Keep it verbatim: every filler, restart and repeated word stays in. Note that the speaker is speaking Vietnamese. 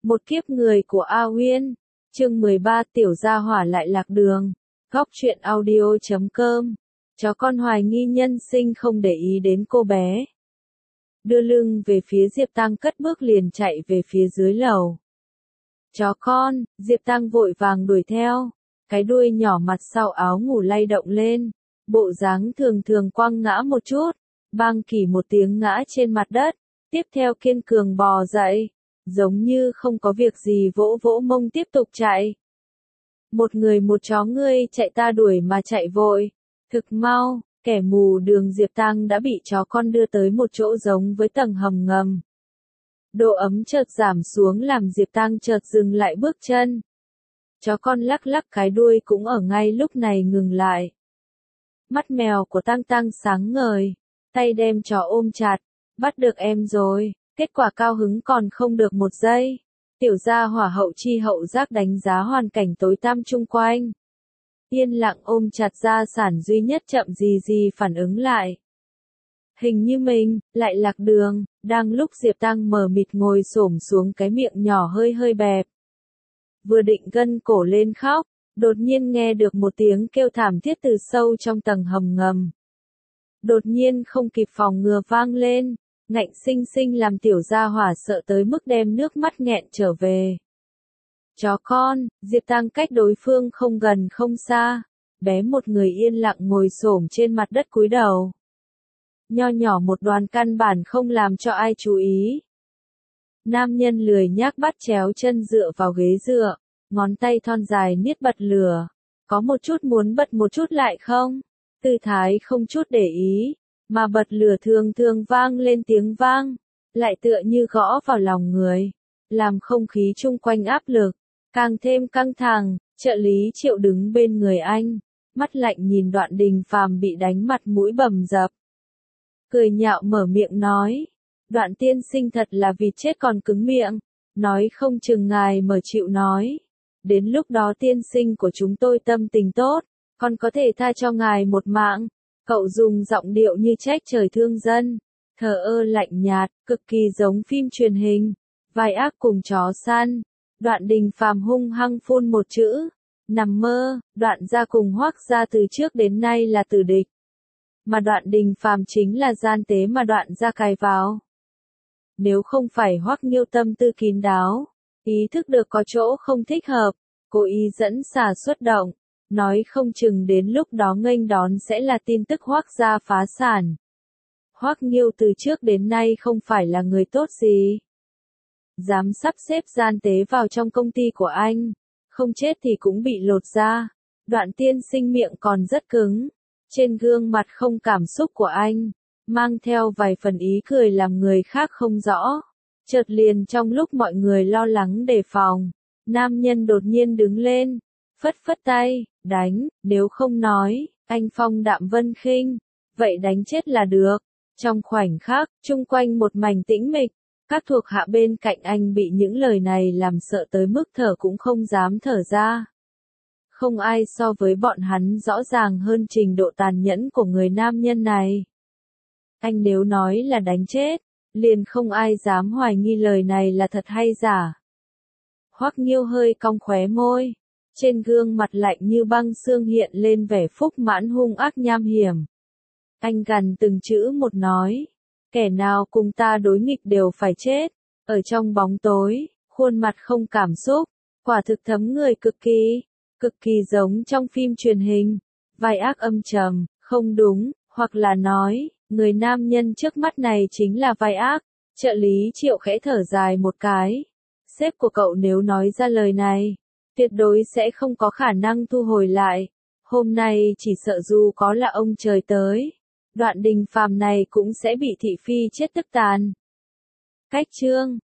Một kiếp người của A Uyên, chương mười ba tiểu gia hỏa lại lạc đường, góc truyện audio chấm com, chó con hoài nghi nhân sinh không để ý đến cô bé. Đưa lưng về phía Diệp Tăng cất bước liền chạy về phía dưới lầu. Chó con, Diệp Tăng vội vàng đuổi theo, cái đuôi nhỏ mặt sau áo ngủ lay động lên, bộ dáng thường thường quăng ngã một chút, bang kỳ một tiếng ngã trên mặt đất, tiếp theo kiên cường bò dậy, giống như không có việc gì vỗ vỗ mông tiếp tục chạy. Một người một chó ngươi chạy ta đuổi mà chạy vội, thực mau, kẻ mù đường Diệp Tăng đã bị chó con đưa tới một chỗ giống với tầng hầm ngầm. Độ ấm chợt giảm xuống làm Diệp Tăng chợt dừng lại bước chân. Chó con lắc lắc cái đuôi cũng ở ngay lúc này ngừng lại. Mắt mèo của Tăng Tăng sáng ngời, tay đem chó ôm chặt, bắt được em rồi, kết quả cao hứng còn không được một giây. Tiểu gia hỏa hậu chi hậu giác đánh giá hoàn cảnh tối tăm chung quanh. Yên lặng ôm chặt gia sản duy nhất chậm gì gì phản ứng lại. Hình như mình, lại lạc đường, đang lúc Diệp Tăng mờ mịt ngồi xổm xuống cái miệng nhỏ hơi hơi bẹp. Vừa định gân cổ lên khóc, đột nhiên nghe được một tiếng kêu thảm thiết từ sâu trong tầng hầm ngầm. Đột nhiên không kịp phòng ngừa vang lên, ngạnh sinh sinh làm tiểu gia hỏa sợ tới mức đem nước mắt nghẹn trở về. Chó con, Diệp Tăng cách đối phương không gần không xa, bé một người yên lặng ngồi xổm trên mặt đất cúi đầu. Nho nhỏ một đoàn căn bản không làm cho ai chú ý. Nam nhân lười nhác bắt chéo chân dựa vào ghế dựa, ngón tay thon dài niết bật lửa. Có một chút muốn bật một chút lại không? Tư thái không chút để ý, mà bật lửa thường thường vang lên tiếng vang, lại tựa như gõ vào lòng người, làm không khí chung quanh áp lực, càng thêm căng thẳng. Trợ lý Triệu đứng bên người anh, mắt lạnh nhìn Đoạn Đình Phàm bị đánh mặt mũi bầm dập. Cười nhạo mở miệng nói, Đoạn tiên sinh thật là vịt chết còn cứng miệng, nói không chừng ngài mở chịu nói. Đến lúc đó tiên sinh của chúng tôi tâm tình tốt, còn có thể tha cho ngài một mạng. Cậu dùng giọng điệu như trách trời thương dân, thờ ơ lạnh nhạt, cực kỳ giống phim truyền hình, vai ác cùng chó săn. Đoạn Đình Phàm hung hăng phun một chữ, nằm mơ. Đoạn gia cùng Hoắc gia từ trước đến nay là tử địch, mà Đoạn Đình Phàm chính là gian tế mà Đoạn gia cài vào. Nếu không phải Hoắc Nghiêu tâm tư kín đáo, ý thức được có chỗ không thích hợp, cố ý dẫn xà xuất động, nói không chừng đến lúc đó nghênh đón sẽ là tin tức Hoắc gia phá sản. Hoắc Nghiêu từ trước đến nay không phải là người tốt gì, dám sắp xếp gian tế vào trong công ty của anh, không chết thì cũng bị lột da. Đoạn tiên sinh miệng còn rất cứng, trên gương mặt không cảm xúc của anh, mang theo vài phần ý cười làm người khác không rõ. Chợt liền trong lúc mọi người lo lắng đề phòng, nam nhân đột nhiên đứng lên, phất phất tay, đánh, nếu không nói, anh phong đạm vân khinh, vậy đánh chết là được. Trong khoảnh khắc, chung quanh một mảnh tĩnh mịch, các thuộc hạ bên cạnh anh bị những lời này làm sợ tới mức thở cũng không dám thở ra. Không ai so với bọn hắn rõ ràng hơn trình độ tàn nhẫn của người nam nhân này. Anh nếu nói là đánh chết, liền không ai dám hoài nghi lời này là thật hay giả. Hoắc Nghiêu hơi cong khóe môi, trên gương mặt lạnh như băng xương hiện lên vẻ phúc mãn hung ác nham hiểm. Anh gằn từng chữ một nói, kẻ nào cùng ta đối nghịch đều phải chết. Ở trong bóng tối, khuôn mặt không cảm xúc, quả thực thấm người cực kỳ, cực kỳ giống trong phim truyền hình. Vai ác âm trầm, không đúng, hoặc là nói, người nam nhân trước mắt này chính là vai ác. Trợ lý Triệu khẽ thở dài một cái. Sếp của cậu nếu nói ra lời này, tuyệt đối sẽ không có khả năng thu hồi lại. Hôm nay chỉ sợ dù có là ông trời tới, Đoạn Đình Phàm này cũng sẽ bị thị phi chết tức tàn. Cách chương